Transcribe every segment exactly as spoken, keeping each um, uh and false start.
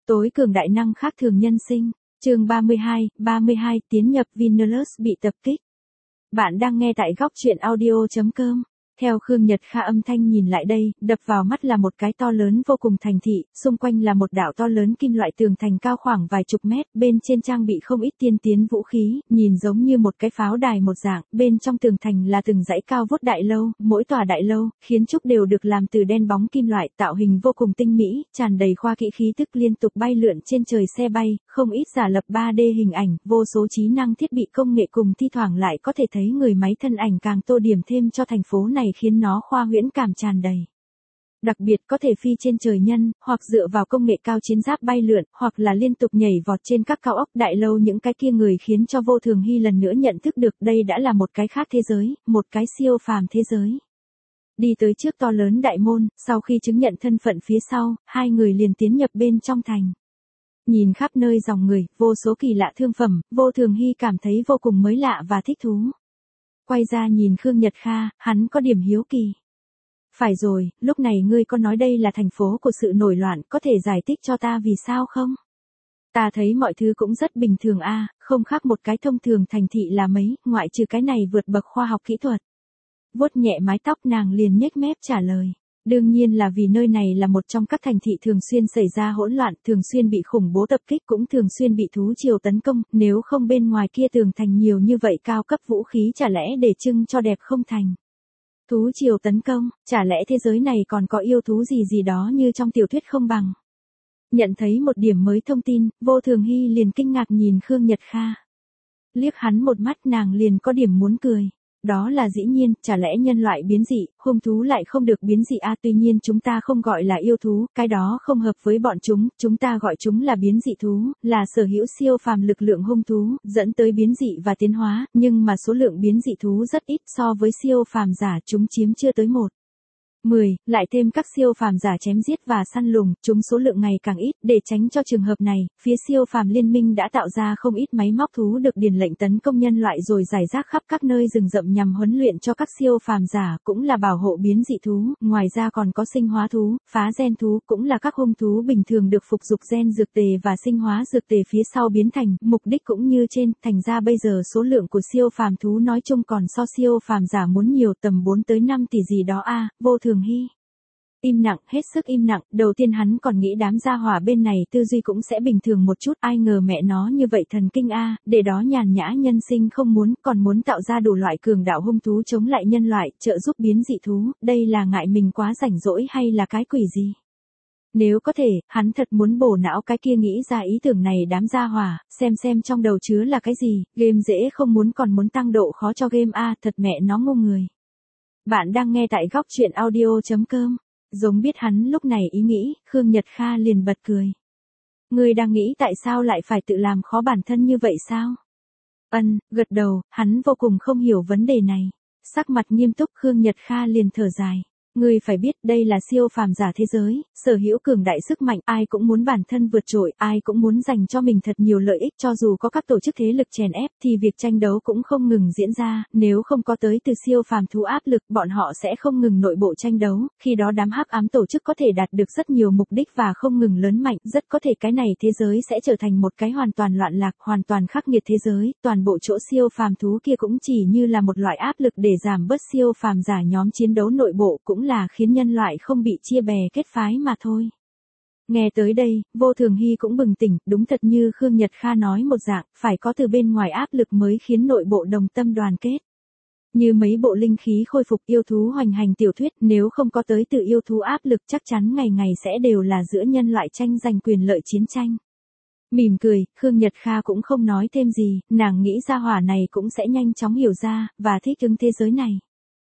Tối cường đại năng khác thường nhân sinh, chương ba mươi hai, ba mươi hai tiến nhập Vinalus bị tập kích. Bạn đang nghe tại góc truyện audio chấm com. Theo Khương Nhật Kha âm thanh nhìn lại đây, đập vào mắt là một cái to lớn vô cùng thành thị, xung quanh là một đạo to lớn kim loại tường thành cao khoảng vài chục mét, bên trên trang bị không ít tiên tiến vũ khí, nhìn giống như một cái pháo đài một dạng, bên trong tường thành là từng dãy cao vút đại lâu, mỗi tòa đại lâu, kiến trúc đều được làm từ đen bóng kim loại, tạo hình vô cùng tinh mỹ, tràn đầy khoa kỹ khí tức liên tục bay lượn trên trời xe bay, không ít giả lập ba D hình ảnh, vô số trí năng thiết bị công nghệ cùng thi thoảng lại có thể thấy người máy thân ảnh càng tô điểm thêm cho thành phố này khiến nó khoa huyễn cảm tràn đầy. Đặc biệt có thể phi trên trời nhân, hoặc dựa vào công nghệ cao chiến giáp bay lượn, hoặc là liên tục nhảy vọt trên các cao ốc đại lâu những cái kia người khiến cho Vô Thường Hy lần nữa nhận thức được đây đã là một cái khác thế giới, một cái siêu phàm thế giới. Đi tới trước to lớn đại môn, sau khi chứng nhận thân phận phía sau, hai người liền tiến nhập bên trong thành. Nhìn khắp nơi dòng người, vô số kỳ lạ thương phẩm, Vô Thường Hy cảm thấy vô cùng mới lạ và thích thú. Quay ra nhìn Khương Nhật Kha, hắn có điểm hiếu kỳ. Phải rồi, lúc này ngươi có nói đây là thành phố của sự nổi loạn, có thể giải thích cho ta vì sao không? Ta thấy mọi thứ cũng rất bình thường a, không khác một cái thông thường thành thị là mấy, ngoại trừ cái này vượt bậc khoa học kỹ thuật. Vuốt nhẹ mái tóc nàng liền nhếch mép trả lời. Đương nhiên là vì nơi này là một trong các thành thị thường xuyên xảy ra hỗn loạn, thường xuyên bị khủng bố tập kích cũng thường xuyên bị thú triều tấn công, nếu không bên ngoài kia tường thành nhiều như vậy cao cấp vũ khí chả lẽ để trưng cho đẹp không thành. Thú triều tấn công, chả lẽ thế giới này còn có yêu thú gì gì đó như trong tiểu thuyết không bằng. Nhận thấy một điểm mới thông tin, Vô Thường Hy liền kinh ngạc nhìn Khương Nhật Kha. Liếc hắn một mắt nàng liền có điểm muốn cười. Đó là dĩ nhiên, chả lẽ nhân loại biến dị, hung thú lại không được biến dị a à, tuy nhiên chúng ta không gọi là yêu thú, cái đó không hợp với bọn chúng, chúng ta gọi chúng là biến dị thú, là sở hữu siêu phàm lực lượng hung thú, dẫn tới biến dị và tiến hóa, nhưng mà số lượng biến dị thú rất ít so với siêu phàm giả chúng chiếm chưa tới một. mười, lại thêm các siêu phàm giả chém giết và săn lùng, chúng số lượng ngày càng ít, để tránh cho trường hợp này, phía siêu phàm liên minh đã tạo ra không ít máy móc thú được điền lệnh tấn công nhân loại rồi giải rác khắp các nơi rừng rậm nhằm huấn luyện cho các siêu phàm giả, cũng là bảo hộ biến dị thú, ngoài ra còn có sinh hóa thú, phá gen thú, cũng là các hung thú bình thường được phục dục gen dược tề và sinh hóa dược tề phía sau biến thành, mục đích cũng như trên, thành ra bây giờ số lượng của siêu phàm thú nói chung còn so siêu phàm giả muốn nhiều tầm bốn tới năm tỷ gì đó a, Vô Thường Hy. Im lặng, hết sức im lặng, đầu tiên hắn còn nghĩ đám gia hỏa bên này tư duy cũng sẽ bình thường một chút, ai ngờ mẹ nó như vậy thần kinh a, để đó nhàn nhã nhân sinh không muốn, còn muốn tạo ra đủ loại cường đạo hung thú chống lại nhân loại, trợ giúp biến dị thú, đây là ngại mình quá rảnh rỗi hay là cái quỷ gì? Nếu có thể, hắn thật muốn bổ não cái kia nghĩ ra ý tưởng này đám gia hỏa, xem xem trong đầu chứa là cái gì, game dễ không muốn còn muốn tăng độ khó cho game a, thật mẹ nó ngu người. Bạn đang nghe tại góc truyện audio chấm com. Giống biết hắn lúc này ý nghĩ, Khương Nhật Kha liền bật cười. Ngươi đang nghĩ tại sao lại phải tự làm khó bản thân như vậy sao? Ân, gật đầu, hắn vô cùng không hiểu vấn đề này. Sắc mặt nghiêm túc Khương Nhật Kha liền thở dài. Ngươi phải biết đây là siêu phàm giả thế giới, sở hữu cường đại sức mạnh, ai cũng muốn bản thân vượt trội, ai cũng muốn dành cho mình thật nhiều lợi ích, cho dù có các tổ chức thế lực chèn ép thì việc tranh đấu cũng không ngừng diễn ra, nếu không có tới từ siêu phàm thú áp lực, bọn họ sẽ không ngừng nội bộ tranh đấu, khi đó đám hắc ám tổ chức có thể đạt được rất nhiều mục đích và không ngừng lớn mạnh, rất có thể cái này thế giới sẽ trở thành một cái hoàn toàn loạn lạc, hoàn toàn khắc nghiệt thế giới, toàn bộ chỗ siêu phàm thú kia cũng chỉ như là một loại áp lực để giảm bớt siêu phàm giả nhóm chiến đấu nội bộ, cũng là khiến nhân loại không bị chia bè kết phái mà thôi. Nghe tới đây, Vô Thường Hy cũng bừng tỉnh, đúng thật như Khương Nhật Kha nói một dạng, phải có từ bên ngoài áp lực mới khiến nội bộ đồng tâm đoàn kết. Như mấy bộ linh khí khôi phục yêu thú hoành hành tiểu thuyết, nếu không có tới từ yêu thú áp lực chắc chắn ngày ngày sẽ đều là giữa nhân loại tranh giành quyền lợi chiến tranh. Mỉm cười, Khương Nhật Kha cũng không nói thêm gì, nàng nghĩ gia hỏa này cũng sẽ nhanh chóng hiểu ra, và thích ứng thế giới này.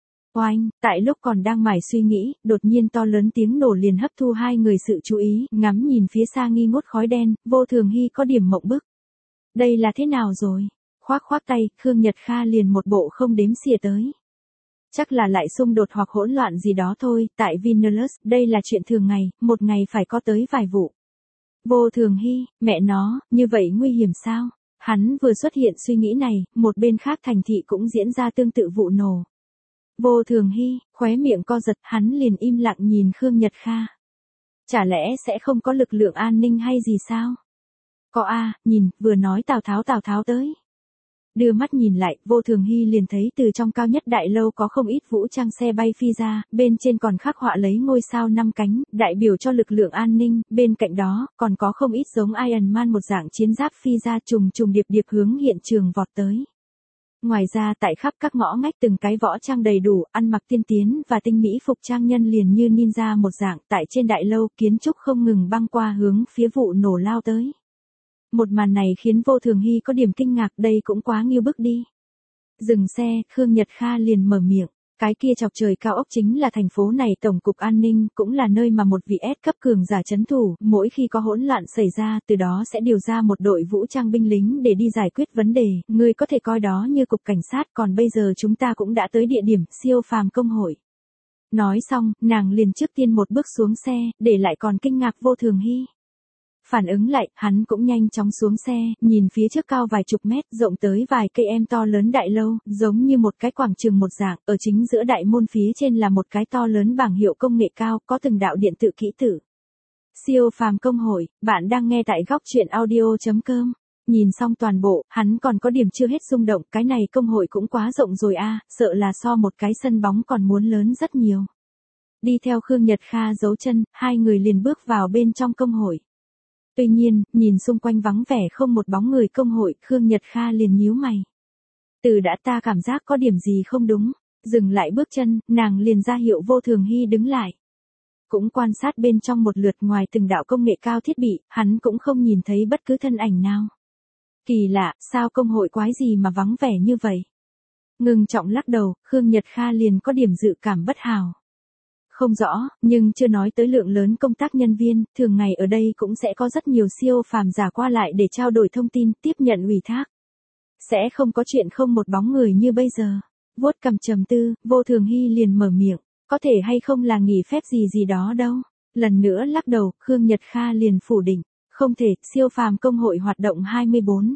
Oanh, tại lúc còn đang mải suy nghĩ, đột nhiên to lớn tiếng nổ liền hấp thu hai người sự chú ý, ngắm nhìn phía xa nghi ngút khói đen, Vô Thường Hy có điểm mộng bức. Đây là thế nào rồi? Khoác khoác tay, Khương Nhật Kha liền một bộ không đếm xỉa tới. Chắc là lại xung đột hoặc hỗn loạn gì đó thôi, tại Vinalus, đây là chuyện thường ngày, một ngày phải có tới vài vụ. Vô Thường Hy, mẹ nó, như vậy nguy hiểm sao? Hắn vừa xuất hiện suy nghĩ này, một bên khác thành thị cũng diễn ra tương tự vụ nổ. Vô Thường Hy, khóe miệng co giật, hắn liền im lặng nhìn Khương Nhật Kha. Chả lẽ sẽ không có lực lượng an ninh hay gì sao? Có a, nhìn, vừa nói Tào Tháo Tào Tháo tới. Đưa mắt nhìn lại, Vô Thường Hy liền thấy từ trong cao nhất đại lâu có không ít vũ trang xe bay phi ra, bên trên còn khắc họa lấy ngôi sao năm cánh, đại biểu cho lực lượng an ninh, bên cạnh đó, còn có không ít giống Iron Man một dạng chiến giáp phi ra trùng trùng điệp điệp hướng hiện trường vọt tới. Ngoài ra tại khắp các ngõ ngách từng cái võ trang đầy đủ, ăn mặc tiên tiến và tinh mỹ phục trang nhân liền như ninja một dạng, tại trên đại lâu kiến trúc không ngừng băng qua hướng phía vụ nổ lao tới. Một màn này khiến Vô Thường Hy có điểm kinh ngạc, đây cũng quá nghiêu bức đi. Dừng xe, Khương Nhật Kha liền mở miệng, cái kia chọc trời cao ốc chính là thành phố này tổng cục an ninh, cũng là nơi mà một vị S cấp cường giả trấn thủ, mỗi khi có hỗn loạn xảy ra, từ đó sẽ điều ra một đội vũ trang binh lính để đi giải quyết vấn đề, ngươi có thể coi đó như cục cảnh sát, còn bây giờ chúng ta cũng đã tới địa điểm siêu phàm công hội. Nói xong, nàng liền trước tiên một bước xuống xe, để lại còn kinh ngạc Vô Thường Hy. Phản ứng lại, hắn cũng nhanh chóng xuống xe, nhìn phía trước cao vài chục mét, rộng tới vài cây em to lớn đại lâu, giống như một cái quảng trường một dạng, ở chính giữa đại môn phía trên là một cái to lớn bảng hiệu công nghệ cao, có từng đạo điện tử kỹ tử. Siêu phàm công hội, bạn đang nghe tại góc truyện audio chấm com. Nhìn xong toàn bộ, hắn còn có điểm chưa hết rung động, cái này công hội cũng quá rộng rồi a, sợ là so một cái sân bóng còn muốn lớn rất nhiều. Đi theo Khương Nhật Kha giấu chân, hai người liền bước vào bên trong công hội. Tuy nhiên, nhìn xung quanh vắng vẻ không một bóng người công hội, Khương Nhật Kha liền nhíu mày. Từ đã ta cảm giác có điểm gì không đúng, dừng lại bước chân, nàng liền ra hiệu Vô Thường Hy đứng lại. Cũng quan sát bên trong một lượt, ngoài từng đạo công nghệ cao thiết bị, hắn cũng không nhìn thấy bất cứ thân ảnh nào. Kỳ lạ, sao công hội quái gì mà vắng vẻ như vậy? Ngừng trọng lắc đầu, Khương Nhật Kha liền có điểm dự cảm bất hảo. Không rõ, nhưng chưa nói tới lượng lớn công tác nhân viên, thường ngày ở đây cũng sẽ có rất nhiều siêu phàm giả qua lại để trao đổi thông tin, tiếp nhận ủy thác. Sẽ không có chuyện không một bóng người như bây giờ. Vuốt cằm trầm tư, Vô Thường Hy liền mở miệng, có thể hay không là nghỉ phép gì gì đó đâu. Lần nữa lắc đầu, Khương Nhật Kha liền phủ định, không thể, siêu phàm công hội hoạt động hai mươi bốn.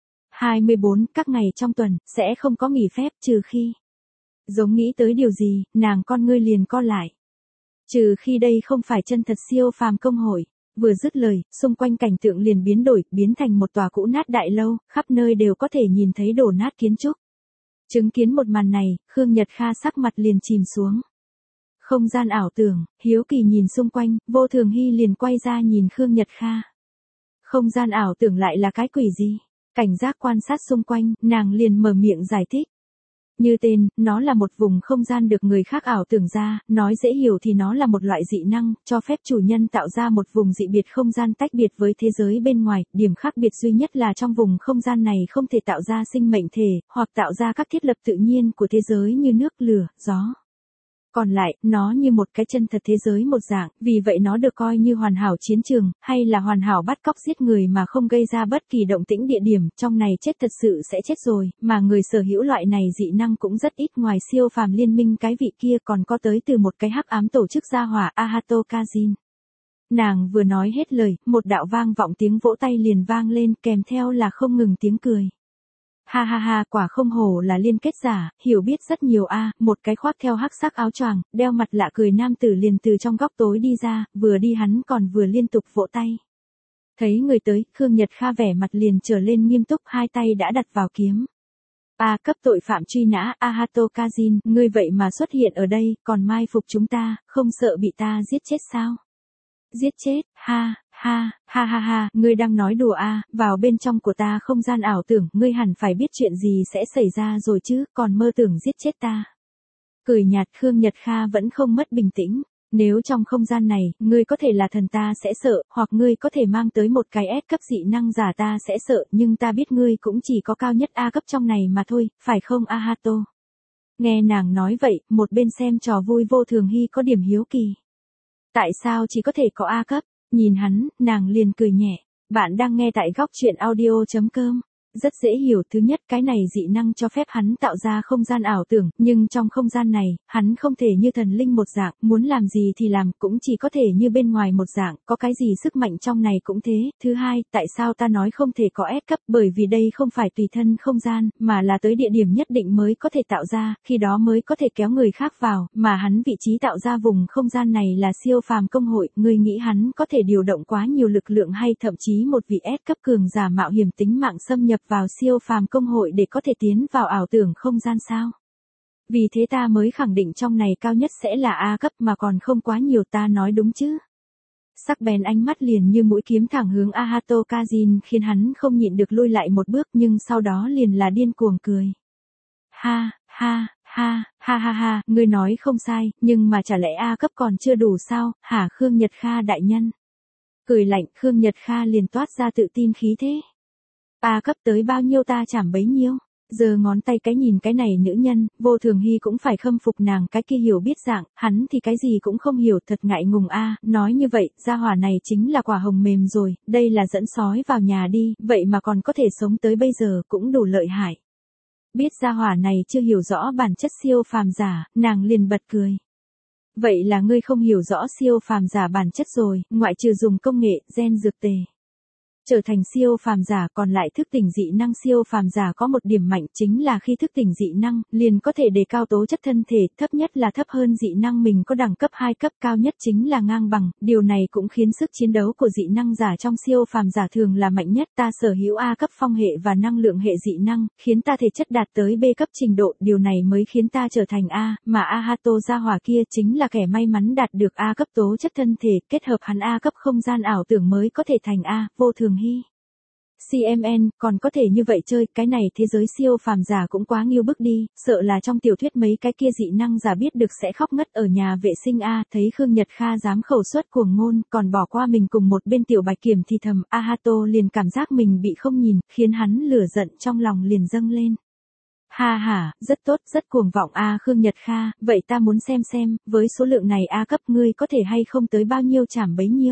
hai mươi bốn các ngày trong tuần, sẽ không có nghỉ phép trừ khi. Giống nghĩ tới điều gì, nàng con ngươi liền co lại. Trừ khi đây không phải chân thật siêu phàm công hội. Vừa dứt lời, xung quanh cảnh tượng liền biến đổi, biến thành một tòa cũ nát đại lâu, khắp nơi đều có thể nhìn thấy đổ nát kiến trúc. Chứng kiến một màn này, Khương Nhật Kha sắc mặt liền chìm xuống. Không gian ảo tưởng, hiếu kỳ nhìn xung quanh, Vô Thường Hy liền quay ra nhìn Khương Nhật Kha. Không gian ảo tưởng lại là cái quỷ gì? Cảnh giác quan sát xung quanh, nàng liền mở miệng giải thích. Như tên, nó là một vùng không gian được người khác ảo tưởng ra, nói dễ hiểu thì nó là một loại dị năng, cho phép chủ nhân tạo ra một vùng dị biệt không gian tách biệt với thế giới bên ngoài, điểm khác biệt duy nhất là trong vùng không gian này không thể tạo ra sinh mệnh thể, hoặc tạo ra các thiết lập tự nhiên của thế giới như nước, lửa, gió. Còn lại, nó như một cái chân thật thế giới một dạng, vì vậy nó được coi như hoàn hảo chiến trường, hay là hoàn hảo bắt cóc giết người mà không gây ra bất kỳ động tĩnh địa điểm, trong này chết thật sự sẽ chết rồi, mà người sở hữu loại này dị năng cũng rất ít, ngoài siêu phàm liên minh cái vị kia còn có tới từ một cái hắc ám tổ chức gia hỏa Ahato Kazin. Nàng vừa nói hết lời, một đạo vang vọng tiếng vỗ tay liền vang lên, kèm theo là không ngừng tiếng cười. Ha ha ha, quả không hổ là liên kết giả, hiểu biết rất nhiều a. À, một cái khoác theo hắc sắc áo choàng, đeo mặt lạ cười nam tử liền từ trong góc tối đi ra, vừa đi hắn còn vừa liên tục vỗ tay. Thấy người tới, Khương Nhật Kha vẻ mặt liền trở lên nghiêm túc, hai tay đã đặt vào kiếm. A cấp tội phạm truy nã, Ahato Kazin, ngươi vậy mà xuất hiện ở đây, còn mai phục chúng ta, không sợ bị ta giết chết sao? Giết chết, ha, ha, ha ha ha, ngươi đang nói đùa à, vào bên trong của ta không gian ảo tưởng, ngươi hẳn phải biết chuyện gì sẽ xảy ra rồi chứ, còn mơ tưởng giết chết ta. Cười nhạt, Khương Nhật Kha vẫn không mất bình tĩnh, nếu trong không gian này, ngươi có thể là thần ta sẽ sợ, hoặc ngươi có thể mang tới một cái S cấp dị năng giả ta sẽ sợ, nhưng ta biết ngươi cũng chỉ có cao nhất A cấp trong này mà thôi, phải không Ahato? Nghe nàng nói vậy, một bên xem trò vui Vô Thường Hy có điểm hiếu kỳ. Tại sao chỉ có thể có A cấp? Nhìn hắn, nàng liền cười nhẹ. Bạn đang nghe tại góc truyện audio chấm com. Rất dễ hiểu, thứ nhất cái này dị năng cho phép hắn tạo ra không gian ảo tưởng, nhưng trong không gian này, hắn không thể như thần linh một dạng, muốn làm gì thì làm, cũng chỉ có thể như bên ngoài một dạng, có cái gì sức mạnh trong này cũng thế. Thứ hai, tại sao ta nói không thể có S cấp, bởi vì đây không phải tùy thân không gian, mà là tới địa điểm nhất định mới có thể tạo ra, khi đó mới có thể kéo người khác vào, mà hắn vị trí tạo ra vùng không gian này là siêu phàm công hội, ngươi nghĩ hắn có thể điều động quá nhiều lực lượng hay thậm chí một vị S cấp cường giả mạo hiểm tính mạng xâm nhập vào siêu phàm công hội để có thể tiến vào ảo tưởng không gian sao? Vì thế ta mới khẳng định trong này cao nhất sẽ là A cấp mà còn không quá nhiều, ta nói đúng chứ? Sắc bén ánh mắt liền như mũi kiếm thẳng hướng Ahato Kajin khiến hắn không nhịn được lui lại một bước, nhưng sau đó liền là điên cuồng cười. Ha, ha, ha, ha ha ha, ngươi nói không sai, nhưng mà chả lẽ A cấp còn chưa đủ sao, hả Khương Nhật Kha đại nhân? Cười lạnh, Khương Nhật Kha liền toát ra tự tin khí thế. A cấp tới bao nhiêu ta chảm bấy nhiêu. Giờ ngón tay cái nhìn cái này nữ nhân, Vô Thường Hy cũng phải khâm phục nàng, cái kia hiểu biết dạng, hắn thì cái gì cũng không hiểu, thật ngại ngùng a. Nói như vậy, gia hỏa này chính là quả hồng mềm rồi, đây là dẫn sói vào nhà đi, vậy mà còn có thể sống tới bây giờ, cũng đủ lợi hại. Biết gia hỏa này chưa hiểu rõ bản chất siêu phàm giả, nàng liền bật cười. Vậy là ngươi không hiểu rõ siêu phàm giả bản chất rồi, ngoại trừ dùng công nghệ, gen dược tề. Trở thành siêu phàm giả, còn lại thức tỉnh dị năng siêu phàm giả có một điểm mạnh chính là khi thức tỉnh dị năng, liền có thể đề cao tố chất thân thể, thấp nhất là thấp hơn dị năng mình có đẳng cấp hai cấp, cao nhất chính là ngang bằng, điều này cũng khiến sức chiến đấu của dị năng giả trong siêu phàm giả thường là mạnh nhất. Ta sở hữu A cấp phong hệ và năng lượng hệ dị năng, khiến ta thể chất đạt tới B cấp trình độ, điều này mới khiến ta trở thành A, mà Ahato gia hỏa kia chính là kẻ may mắn đạt được A cấp tố chất thân thể, kết hợp hắn A cấp không gian ảo tưởng mới có thể thành A. Vô Thường Hy. xê em en, còn có thể như vậy chơi, cái này thế giới siêu phàm giả cũng quá nghiêu bức đi, sợ là trong tiểu thuyết mấy cái kia dị năng giả biết được sẽ khóc ngất ở nhà vệ sinh a. Thấy Khương Nhật Kha dám khẩu suất cuồng ngôn, còn bỏ qua mình cùng một bên tiểu bạch kiểm thì thầm, Ahato liền cảm giác mình bị không nhìn, khiến hắn lửa giận trong lòng liền dâng lên. Ha ha, rất tốt, rất cuồng vọng a. Khương Nhật Kha, vậy ta muốn xem xem, với số lượng này A cấp ngươi có thể hay không tới bao nhiêu chảm bấy nhiêu.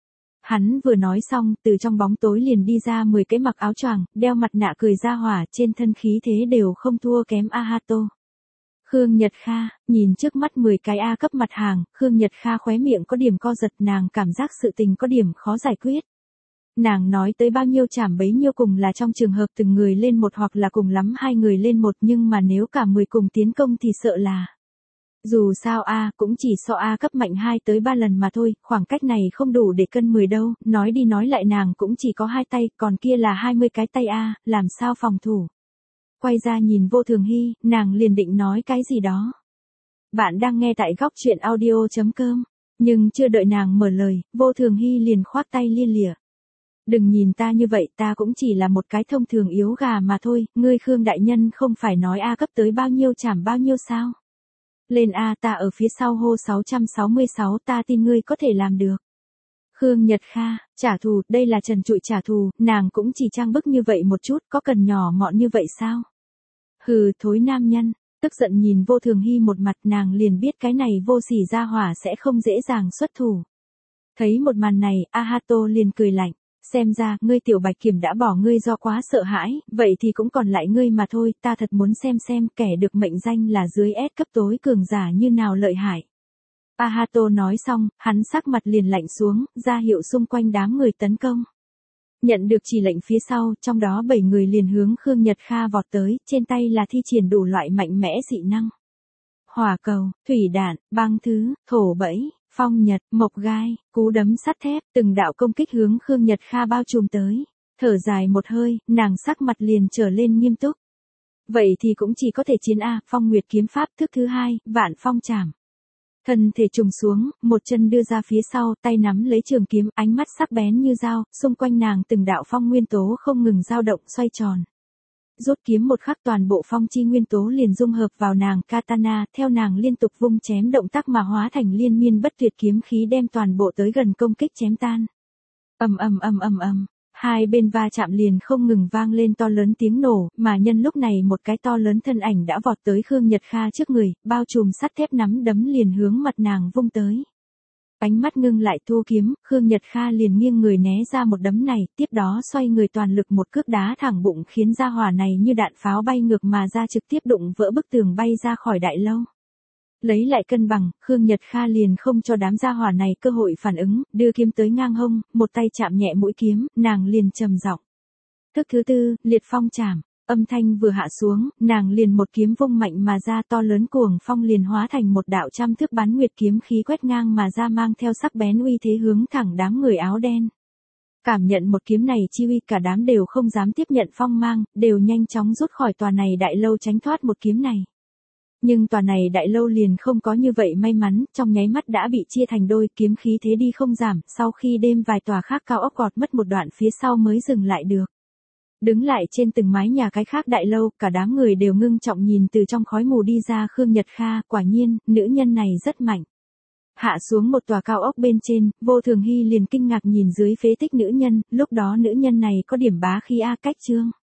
Hắn vừa nói xong, từ trong bóng tối liền đi ra mười cái mặc áo choàng, đeo mặt nạ cười ra hỏa, trên thân khí thế đều không thua kém Ahato. Khương Nhật Kha, nhìn trước mắt mười cái A cấp mặt hàng, Khương Nhật Kha khóe miệng có điểm co giật, nàng cảm giác sự tình có điểm khó giải quyết. Nàng nói tới bao nhiêu chảm bấy nhiêu cùng là trong trường hợp từng người lên một hoặc là cùng lắm hai người lên một, nhưng mà nếu cả mười cùng tiến công thì sợ là... Dù sao A cũng chỉ so A cấp mạnh hai tới ba lần mà thôi, khoảng cách này không đủ để cân mười đâu, nói đi nói lại nàng cũng chỉ có hai tay, còn kia là hai mươi cái tay A, làm sao phòng thủ. Quay ra nhìn Vô Thường Hy, nàng liền định nói cái gì đó. Bạn đang nghe tại góc truyện audio chấm com, nhưng chưa đợi nàng mở lời, Vô Thường Hy liền khoác tay lia lịa. Đừng nhìn ta như vậy, ta cũng chỉ là một cái thông thường yếu gà mà thôi, ngươi Khương đại nhân không phải nói A cấp tới bao nhiêu chảm bao nhiêu sao? Lên A, ta ở phía sau hô sáu sáu sáu, ta tin ngươi có thể làm được. Khương Nhật Kha, trả thù, đây là trần trụi trả thù, nàng cũng chỉ trang bức như vậy một chút, có cần nhỏ mọn như vậy sao? Hừ, thối nam nhân, tức giận nhìn Vô Thường Hy một mặt, nàng liền biết cái này vô sỉ ra hỏa sẽ không dễ dàng xuất thủ. Thấy một màn này, Ahato liền cười lạnh. Xem ra, ngươi tiểu bạch kiểm đã bỏ ngươi do quá sợ hãi, vậy thì cũng còn lại ngươi mà thôi, ta thật muốn xem xem kẻ được mệnh danh là dưới S cấp tối cường giả như nào lợi hại. Ahato nói xong, hắn sắc mặt liền lạnh xuống, ra hiệu xung quanh đám người tấn công. Nhận được chỉ lệnh phía sau, trong đó bảy người liền hướng Khương Nhật Kha vọt tới, trên tay là thi triển đủ loại mạnh mẽ dị năng. Hỏa cầu, thủy đạn, băng thứ, thổ bẫy. Phong nhật, mộc gai, cú đấm sắt thép, từng đạo công kích hướng Khương Nhật Kha bao trùm tới. Thở dài một hơi, nàng sắc mặt liền trở lên nghiêm túc. Vậy thì cũng chỉ có thể chiến A, Phong Nguyệt kiếm pháp thức thứ hai, Vạn Phong Trảm. Thân thể trùng xuống, một chân đưa ra phía sau, tay nắm lấy trường kiếm, ánh mắt sắc bén như dao, xung quanh nàng từng đạo phong nguyên tố không ngừng dao động xoay tròn. Rút kiếm một khắc toàn bộ phong chi nguyên tố liền dung hợp vào nàng katana, theo nàng liên tục vung chém động tác mà hóa thành liên miên bất tuyệt kiếm khí đem toàn bộ tới gần công kích chém tan. Ầm ầm ầm ầm ầm, hai bên va chạm liền không ngừng vang lên to lớn tiếng nổ, mà nhân lúc này một cái to lớn thân ảnh đã vọt tới Khương Nhật Kha trước người, bao trùm sắt thép nắm đấm liền hướng mặt nàng vung tới. Ánh mắt ngưng lại thu kiếm, Khương Nhật Kha liền nghiêng người né ra một đấm này, tiếp đó xoay người toàn lực một cước đá thẳng bụng khiến gia hỏa này như đạn pháo bay ngược mà ra trực tiếp đụng vỡ bức tường bay ra khỏi đại lâu. Lấy lại cân bằng, Khương Nhật Kha liền không cho đám gia hỏa này cơ hội phản ứng, đưa kiếm tới ngang hông, một tay chạm nhẹ mũi kiếm, nàng liền trầm giọng. Thức thứ tư, liệt phong chảm. Âm thanh vừa hạ xuống, nàng liền một kiếm vung mạnh mà ra, to lớn cuồng phong liền hóa thành một đạo trăm thước bán nguyệt kiếm khí quét ngang mà ra, mang theo sắc bén uy thế hướng thẳng đám người áo đen. Cảm nhận một kiếm này chi uy, cả đám đều không dám tiếp nhận phong mang, đều nhanh chóng rút khỏi tòa này đại lâu tránh thoát một kiếm này. Nhưng tòa này đại lâu liền không có như vậy may mắn, trong nháy mắt đã bị chia thành đôi, kiếm khí thế đi không giảm, sau khi đêm vài tòa khác cao ốc gọt mất một đoạn phía sau mới dừng lại được. Đứng lại trên từng mái nhà cái khác đại lâu, cả đám người đều ngưng trọng nhìn từ trong khói mù đi ra Khương Nhật Kha, quả nhiên, nữ nhân này rất mạnh. Hạ xuống một tòa cao ốc bên trên, Vô Thường Hy liền kinh ngạc nhìn dưới phế tích nữ nhân, lúc đó nữ nhân này có điểm bá khí a cách trương.